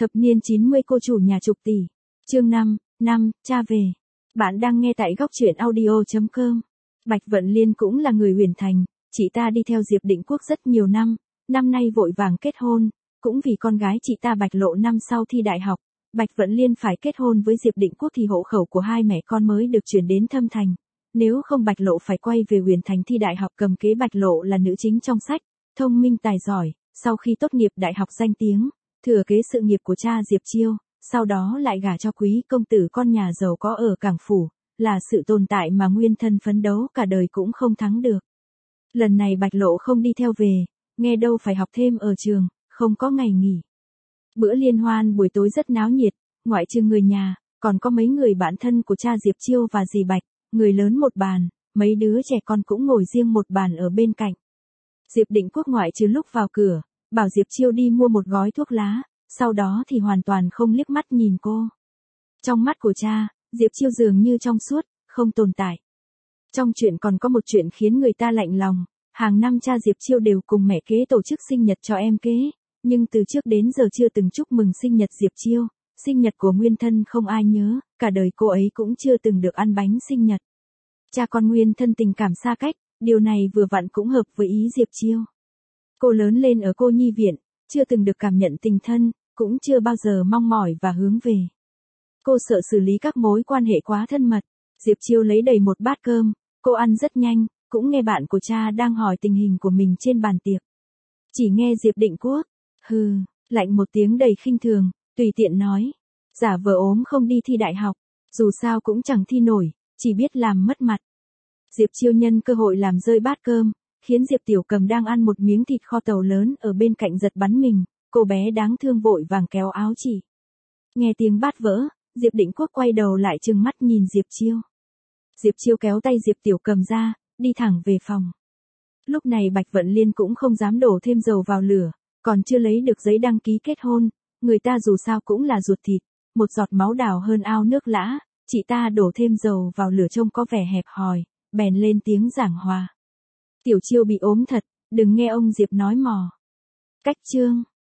Thập niên 90 cô chủ nhà chục tỷ. Chương 5, cha về. Bạn đang nghe tại góc truyện audio.com. Bạch Vận Liên cũng là người Huyền Thành, chị ta đi theo Diệp Định Quốc rất nhiều năm nay vội vàng kết hôn, cũng vì con gái chị ta Bạch Lộ năm sau thi đại học. Bạch Vận Liên phải kết hôn với Diệp Định Quốc thì hộ khẩu của hai mẹ con mới được chuyển đến Thâm Thành. Nếu không Bạch Lộ phải quay về Huyền Thành thi đại học. Cầm kế Bạch Lộ là nữ chính trong sách, thông minh tài giỏi, sau khi tốt nghiệp đại học danh tiếng, thừa kế sự nghiệp của cha Diệp Chiêu, sau đó lại gả cho quý công tử con nhà giàu có ở Cảng Phủ, là sự tồn tại mà Nguyên Thân phấn đấu cả đời cũng không thắng được. Lần này Bạch Lộ không đi theo về, nghe đâu phải học thêm ở trường, không có ngày nghỉ. Bữa liên hoan buổi tối rất náo nhiệt, ngoại trừ người nhà, còn có mấy người bạn thân của cha Diệp Chiêu và dì Bạch, người lớn một bàn, mấy đứa trẻ con cũng ngồi riêng một bàn ở bên cạnh. Diệp Định Quốc ngoại trừ lúc vào cửa, bảo Diệp Chiêu đi mua một gói thuốc lá, sau đó thì hoàn toàn không liếc mắt nhìn cô. Trong mắt của cha, Diệp Chiêu dường như trong suốt, không tồn tại. Trong chuyện còn có một chuyện khiến người ta lạnh lòng, hàng năm cha Diệp Chiêu đều cùng mẹ kế tổ chức sinh nhật cho em kế, nhưng từ trước đến giờ chưa từng chúc mừng sinh nhật Diệp Chiêu, sinh nhật của Nguyên Thân không ai nhớ, cả đời cô ấy cũng chưa từng được ăn bánh sinh nhật. Cha con Nguyên Thân tình cảm xa cách, điều này vừa vặn cũng hợp với ý Diệp Chiêu. Cô lớn lên ở cô nhi viện, chưa từng được cảm nhận tình thân, cũng chưa bao giờ mong mỏi và hướng về. Cô sợ xử lý các mối quan hệ quá thân mật. Diệp Chiêu lấy đầy một bát cơm, cô ăn rất nhanh, cũng nghe bạn của cha đang hỏi tình hình của mình trên bàn tiệc. Chỉ nghe Diệp Định Quốc, lạnh một tiếng đầy khinh thường, tùy tiện nói, giả vờ ốm không đi thi đại học, dù sao cũng chẳng thi nổi, chỉ biết làm mất mặt. Diệp Chiêu nhân cơ hội làm rơi bát cơm, khiến Diệp Tiểu Cầm đang ăn một miếng thịt kho tàu lớn ở bên cạnh giật bắn mình, cô bé đáng thương vội vàng kéo áo chỉ. Nghe tiếng bát vỡ, Diệp Định Quốc quay đầu lại trừng mắt nhìn Diệp Chiêu. Diệp Chiêu kéo tay Diệp Tiểu Cầm ra, đi thẳng về phòng. Lúc này Bạch Vận Liên cũng không dám đổ thêm dầu vào lửa, còn chưa lấy được giấy đăng ký kết hôn, người ta dù sao cũng là ruột thịt, một giọt máu đào hơn ao nước lã, chị ta đổ thêm dầu vào lửa trông có vẻ hẹp hòi, bèn lên tiếng giảng hòa. Tiểu Chiêu bị ốm thật, đừng nghe ông Diệp nói mò. Cách chương